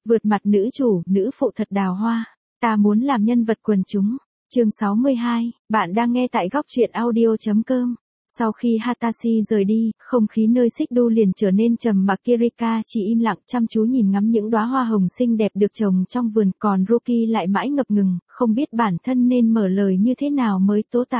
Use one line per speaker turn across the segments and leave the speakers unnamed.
Vượt mặt nữ chủ, nữ phụ thật đào hoa. Ta muốn làm nhân vật quần chúng. Chương 62, bạn đang nghe tại góc truyện audio.com. Sau khi Hatashi rời đi, không khí nơi xích đu liền trở nên trầm mặc. Kirika chỉ im lặng chăm chú nhìn ngắm những đóa hoa hồng xinh đẹp được trồng trong vườn, còn Ruki lại mãi ngập ngừng, không biết bản thân nên mở lời như thế nào mới tố tả.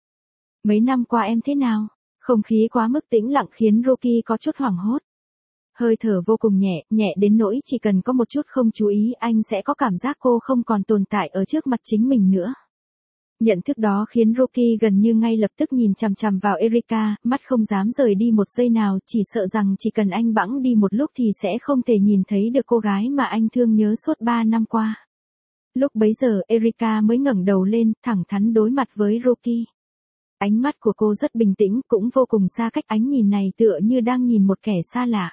Mấy năm qua em thế nào? Không khí quá mức tĩnh lặng khiến Ruki có chút hoảng hốt. Hơi thở vô cùng nhẹ, nhẹ đến nỗi chỉ cần có một chút không chú ý anh sẽ có cảm giác cô không còn tồn tại ở trước mặt chính mình nữa. Nhận thức đó khiến Ruki gần như ngay lập tức nhìn chằm chằm vào Erika, mắt không dám rời đi một giây nào, chỉ sợ rằng chỉ cần anh bẵng đi một lúc thì sẽ không thể nhìn thấy được cô gái mà anh thương nhớ suốt 3 năm qua. Lúc bấy giờ Erika mới ngẩng đầu lên, thẳng thắn đối mặt với Ruki. Ánh mắt của cô rất bình tĩnh, cũng vô cùng xa cách, ánh nhìn này tựa như đang nhìn một kẻ xa lạ.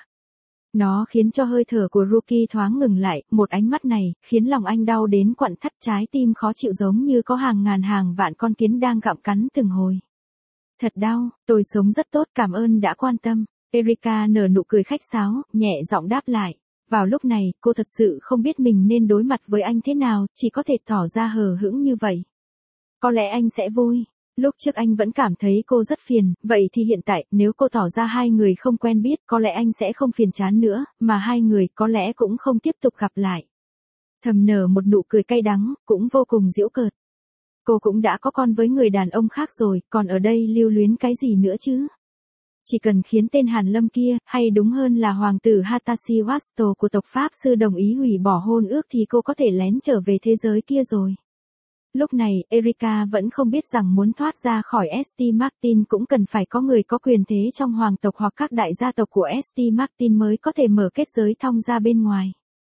Nó khiến cho hơi thở của Ruki thoáng ngừng lại, một ánh mắt này, khiến lòng anh đau đến quặn thắt, trái tim khó chịu giống như có hàng ngàn hàng vạn con kiến đang gặm cắn từng hồi. Thật đau, tôi sống rất tốt, cảm ơn đã quan tâm. Erika nở nụ cười khách sáo, nhẹ giọng đáp lại. Vào lúc này, cô thật sự không biết mình nên đối mặt với anh thế nào, chỉ có thể tỏ ra hờ hững như vậy. Có lẽ anh sẽ vui. Lúc trước anh vẫn cảm thấy cô rất phiền, vậy thì hiện tại, nếu cô tỏ ra hai người không quen biết, có lẽ anh sẽ không phiền chán nữa, mà hai người có lẽ cũng không tiếp tục gặp lại. Thầm nở một nụ cười cay đắng, cũng vô cùng giễu cợt. Cô cũng đã có con với người đàn ông khác rồi, còn ở đây lưu luyến cái gì nữa chứ? Chỉ cần khiến tên Hàn Lâm kia, hay đúng hơn là hoàng tử Hatashi Watato của tộc Pháp sư đồng ý hủy bỏ hôn ước thì cô có thể lén trở về thế giới kia rồi. Lúc này, Erika vẫn không biết rằng muốn thoát ra khỏi St. Martin cũng cần phải có người có quyền thế trong hoàng tộc hoặc các đại gia tộc của St. Martin mới có thể mở kết giới thông ra bên ngoài.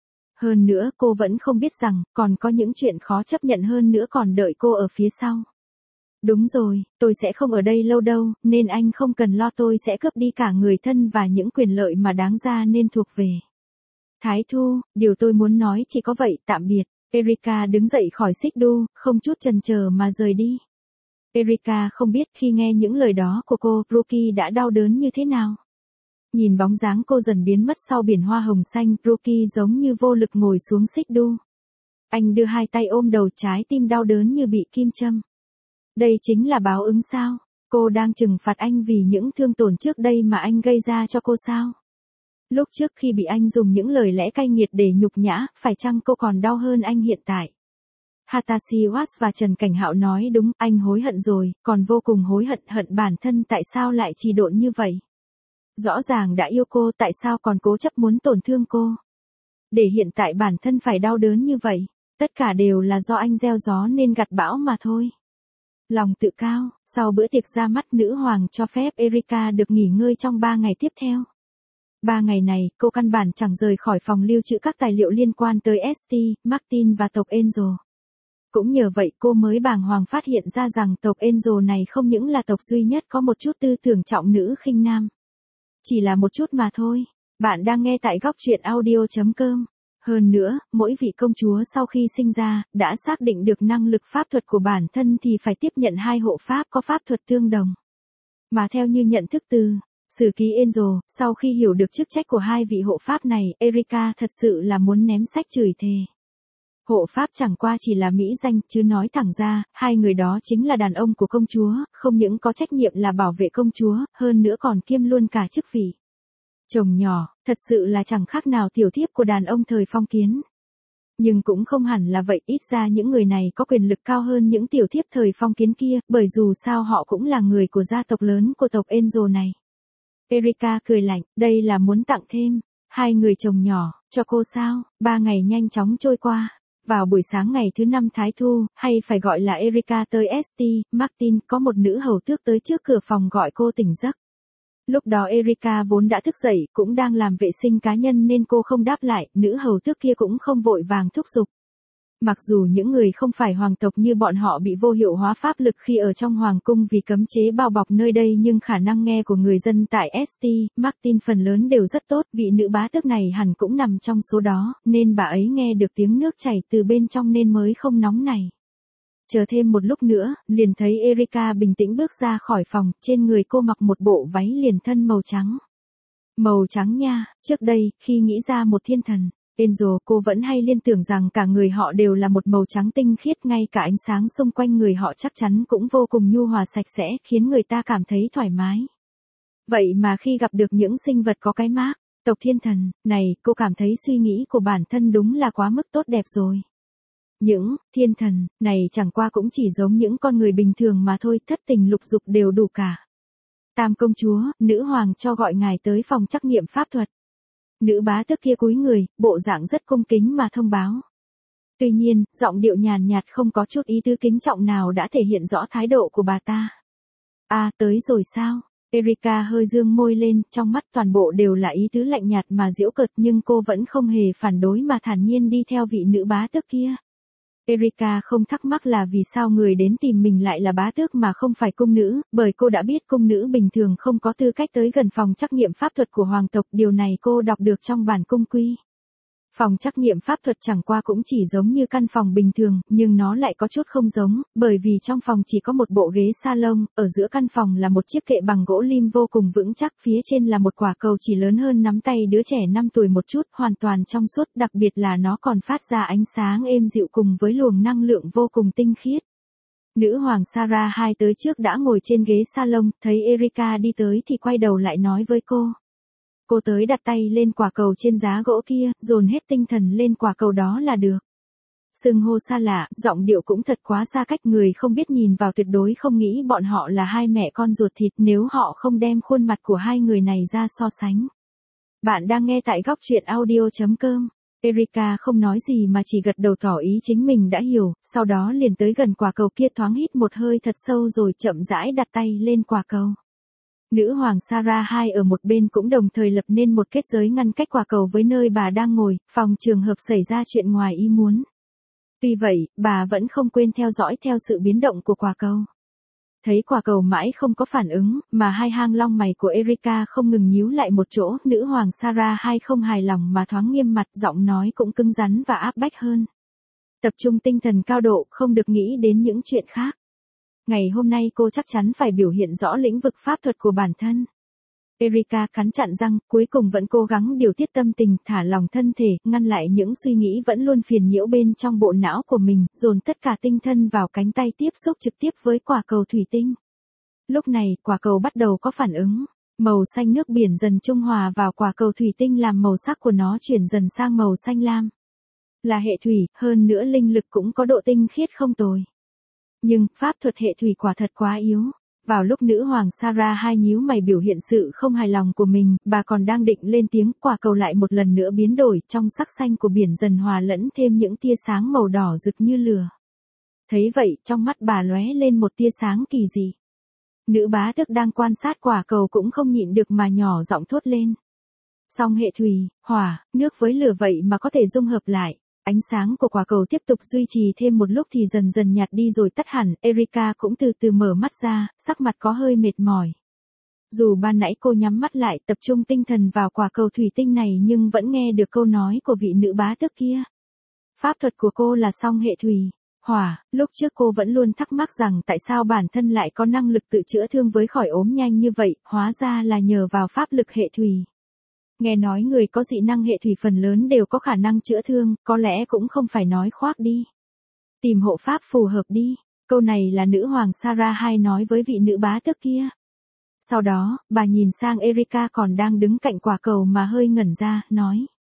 Hơn nữa cô vẫn không biết rằng, còn có những chuyện khó chấp nhận hơn nữa còn đợi cô ở phía sau. Đúng rồi, tôi sẽ không ở đây lâu đâu, nên anh không cần lo, tôi sẽ cướp đi cả người thân và những quyền lợi mà đáng ra nên thuộc về. Thái Thu, điều tôi muốn nói chỉ có vậy, tạm biệt. Erika đứng dậy khỏi xích đu, không chút chần chờ mà rời đi. Erika không biết khi nghe những lời đó của cô, Ruki đã đau đớn như thế nào. Nhìn bóng dáng cô dần biến mất sau biển hoa hồng xanh, Ruki giống như vô lực ngồi xuống xích đu. Anh đưa hai tay ôm đầu, trái tim đau đớn như bị kim châm. Đây chính là báo ứng sao? Cô đang trừng phạt anh vì những thương tổn trước đây mà anh gây ra cho cô sao? Lúc trước khi bị anh dùng những lời lẽ cay nghiệt để nhục nhã, phải chăng cô còn đau hơn anh hiện tại? Hatashi Watato và Trần Cảnh Hạo nói đúng, anh hối hận rồi, còn vô cùng hối hận, hận bản thân tại sao lại trì độn như vậy. Rõ ràng đã yêu cô, tại sao còn cố chấp muốn tổn thương cô? Để hiện tại bản thân phải đau đớn như vậy, tất cả đều là do anh gieo gió nên gặt bão mà thôi. Lòng tự cao, sau bữa tiệc ra mắt nữ hoàng cho phép Erika được nghỉ ngơi trong 3 ngày tiếp theo. 3 ngày này, cô căn bản chẳng rời khỏi phòng lưu trữ các tài liệu liên quan tới St. Martin và tộc Angel. Cũng nhờ vậy cô mới bàng hoàng phát hiện ra rằng tộc Angel này không những là tộc duy nhất có một chút tư tưởng trọng nữ khinh nam. Chỉ là một chút mà thôi. Bạn đang nghe tại góc truyện audio.com. Hơn nữa, mỗi vị công chúa sau khi sinh ra, đã xác định được năng lực pháp thuật của bản thân thì phải tiếp nhận 2 hộ pháp có pháp thuật tương đồng. Mà theo như nhận thức từ Sử ký Angel, sau khi hiểu được chức trách của 2 vị hộ pháp này, Erika thật sự là muốn ném sách chửi thề. Hộ pháp chẳng qua chỉ là mỹ danh, chứ nói thẳng ra, 2 người đó chính là đàn ông của công chúa, không những có trách nhiệm là bảo vệ công chúa, hơn nữa còn kiêm luôn cả chức vị chồng nhỏ, thật sự là chẳng khác nào tiểu thiếp của đàn ông thời phong kiến. Nhưng cũng không hẳn là vậy, ít ra những người này có quyền lực cao hơn những tiểu thiếp thời phong kiến kia, bởi dù sao họ cũng là người của gia tộc lớn của tộc Angel này. Erika cười lạnh, đây là muốn tặng thêm 2 người chồng nhỏ cho cô sao? 3 ngày nhanh chóng trôi qua. Vào buổi sáng ngày thứ 5 Thái Thu, hay phải gọi là Erika tới St. Martin, có một nữ hầu tước tới trước cửa phòng gọi cô tỉnh giấc. Lúc đó Erika vốn đã thức dậy, cũng đang làm vệ sinh cá nhân nên cô không đáp lại, nữ hầu tước kia cũng không vội vàng thúc giục. Mặc dù những người không phải hoàng tộc như bọn họ bị vô hiệu hóa pháp lực khi ở trong hoàng cung vì cấm chế bao bọc nơi đây, nhưng khả năng nghe của người dân tại St. Martin phần lớn đều rất tốt, vị nữ bá tước này hẳn cũng nằm trong số đó, nên bà ấy nghe được tiếng nước chảy từ bên trong nên mới không nóng này. Chờ thêm một lúc nữa, liền thấy Erika bình tĩnh bước ra khỏi phòng, trên người cô mặc một bộ váy liền thân màu trắng. Màu trắng nha, trước đây, khi nghĩ ra một thiên thần, Angel, cô vẫn hay liên tưởng rằng cả người họ đều là một màu trắng tinh khiết, ngay cả ánh sáng xung quanh người họ chắc chắn cũng vô cùng nhu hòa sạch sẽ, khiến người ta cảm thấy thoải mái. Vậy mà khi gặp được những sinh vật có cái mác, tộc thiên thần, này, cô cảm thấy suy nghĩ của bản thân đúng là quá mức tốt đẹp rồi. Những thiên thần này chẳng qua cũng chỉ giống những con người bình thường mà thôi, thất tình lục dục đều đủ cả. Tam công chúa, nữ hoàng cho gọi ngài tới phòng trắc nghiệm pháp thuật. Nữ bá tước kia cúi người, bộ dạng rất cung kính mà thông báo. Tuy nhiên, giọng điệu nhàn nhạt không có chút ý tứ kính trọng nào đã thể hiện rõ thái độ của bà ta. À, tới rồi sao? Erika hơi dương môi lên, trong mắt toàn bộ đều là ý tứ lạnh nhạt mà giễu cợt, nhưng cô vẫn không hề phản đối mà thản nhiên đi theo vị nữ bá tước kia. Erika không thắc mắc là vì sao người đến tìm mình lại là bá tước mà không phải cung nữ, bởi cô đã biết cung nữ bình thường không có tư cách tới gần phòng trắc nghiệm pháp thuật của hoàng tộc, điều này cô đọc được trong bản cung quy. Phòng trắc nghiệm pháp thuật chẳng qua cũng chỉ giống như căn phòng bình thường, nhưng nó lại có chút không giống, bởi vì trong phòng chỉ có một bộ ghế salon, ở giữa căn phòng là một chiếc kệ bằng gỗ lim vô cùng vững chắc, phía trên là một quả cầu chỉ lớn hơn nắm tay đứa trẻ 5 tuổi một chút, hoàn toàn trong suốt, đặc biệt là nó còn phát ra ánh sáng êm dịu cùng với luồng năng lượng vô cùng tinh khiết. Nữ hoàng Sarah II tới trước đã ngồi trên ghế salon, thấy Erika đi tới thì quay đầu lại nói với cô. Cô tới đặt tay lên quả cầu trên giá gỗ kia, dồn hết tinh thần lên quả cầu đó là được. Xưng hô xa lạ, giọng điệu cũng thật quá xa cách, người không biết nhìn vào tuyệt đối không nghĩ bọn họ là hai mẹ con ruột thịt nếu họ không đem khuôn mặt của hai người này ra so sánh. Bạn đang nghe tại góc truyện audio.com. Erika không nói gì mà chỉ gật đầu tỏ ý chính mình đã hiểu, sau đó liền tới gần quả cầu kia, thoáng hít một hơi thật sâu rồi chậm rãi đặt tay lên quả cầu. Nữ hoàng Sarah II ở một bên cũng đồng thời lập nên một kết giới ngăn cách quả cầu với nơi bà đang ngồi, phòng trường hợp xảy ra chuyện ngoài ý muốn. Tuy vậy, bà vẫn không quên theo dõi theo sự biến động của quả cầu. Thấy quả cầu mãi không có phản ứng, mà hai hang lông mày của Erika không ngừng nhíu lại một chỗ, nữ hoàng Sarah II không hài lòng mà thoáng nghiêm mặt, giọng nói cũng cứng rắn và áp bách hơn. Tập trung tinh thần cao độ, không được nghĩ đến những chuyện khác. Ngày hôm nay cô chắc chắn phải biểu hiện rõ lĩnh vực pháp thuật của bản thân. Erika cắn chặn răng, cuối cùng vẫn cố gắng điều tiết tâm tình, thả lỏng thân thể, ngăn lại những suy nghĩ vẫn luôn phiền nhiễu bên trong bộ não của mình, dồn tất cả tinh thần vào cánh tay tiếp xúc trực tiếp với quả cầu thủy tinh. Lúc này, quả cầu bắt đầu có phản ứng. Màu xanh nước biển dần trung hòa vào quả cầu thủy tinh làm màu sắc của nó chuyển dần sang màu xanh lam. Là hệ thủy, hơn nữa linh lực cũng có độ tinh khiết không tồi. Nhưng, pháp thuật hệ thủy quả thật quá yếu. Vào lúc nữ hoàng Sarah II nhíu mày biểu hiện sự không hài lòng của mình, bà còn đang định lên tiếng, quả cầu lại một lần nữa biến đổi, trong sắc xanh của biển dần hòa lẫn thêm những tia sáng màu đỏ rực như lửa. Thấy vậy, trong mắt bà lóe lên một tia sáng kỳ dị. Nữ bá tước đang quan sát quả cầu cũng không nhịn được mà nhỏ giọng thốt lên. Song hệ thủy, hỏa, nước với lửa vậy mà có thể dung hợp lại. Ánh sáng của quả cầu tiếp tục duy trì thêm một lúc thì dần dần nhạt đi rồi tắt hẳn, Erika cũng từ từ mở mắt ra, sắc mặt có hơi mệt mỏi. Dù ban nãy cô nhắm mắt lại tập trung tinh thần vào quả cầu thủy tinh này nhưng vẫn nghe được câu nói của vị nữ bá tước kia. Pháp thuật của cô là song hệ thủy, hỏa, lúc trước cô vẫn luôn thắc mắc rằng tại sao bản thân lại có năng lực tự chữa thương với khỏi ốm nhanh như vậy, hóa ra là nhờ vào pháp lực hệ thủy. Nghe nói người có dị năng hệ thủy phần lớn đều có khả năng chữa thương, có lẽ cũng không phải nói khoác đi. Tìm hộ pháp phù hợp đi, câu này là nữ hoàng Sarah II nói với vị nữ bá tước kia. Sau đó, bà nhìn sang Erika còn đang đứng cạnh quả cầu mà hơi ngẩn ra, nói.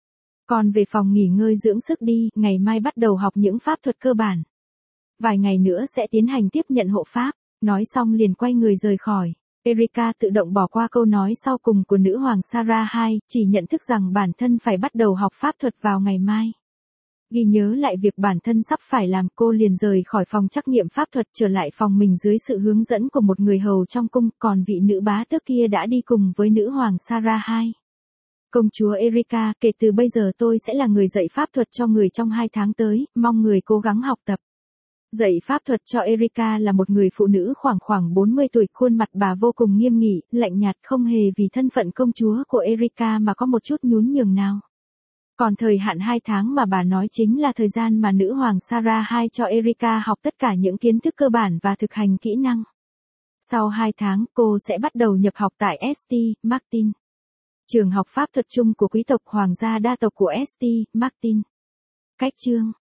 Còn về phòng nghỉ ngơi dưỡng sức đi, ngày mai bắt đầu học những pháp thuật cơ bản. Vài ngày nữa sẽ tiến hành tiếp nhận hộ pháp, nói xong liền quay người rời khỏi. Erika tự động bỏ qua câu nói sau cùng của nữ hoàng Sarah II, chỉ nhận thức rằng bản thân phải bắt đầu học pháp thuật vào ngày mai. Ghi nhớ lại việc bản thân sắp phải làm, cô liền rời khỏi phòng trắc nghiệm pháp thuật trở lại phòng mình dưới sự hướng dẫn của một người hầu trong cung, còn vị nữ bá tước kia đã đi cùng với nữ hoàng Sarah II. Công chúa Erika, kể từ bây giờ tôi sẽ là người dạy pháp thuật cho người trong 2 tháng tới, mong người cố gắng học tập. Dạy pháp thuật cho Erika là một người phụ nữ khoảng 40 tuổi, khuôn mặt bà vô cùng nghiêm nghị, lạnh nhạt, không hề vì thân phận công chúa của Erika mà có một chút nhún nhường nào. Còn thời hạn 2 tháng mà bà nói chính là thời gian mà nữ hoàng Sarah II cho Erika học tất cả những kiến thức cơ bản và thực hành kỹ năng. Sau 2 tháng, cô sẽ bắt đầu nhập học tại St. Martin. Trường học pháp thuật chung của quý tộc hoàng gia đa tộc của St. Martin. Cách chương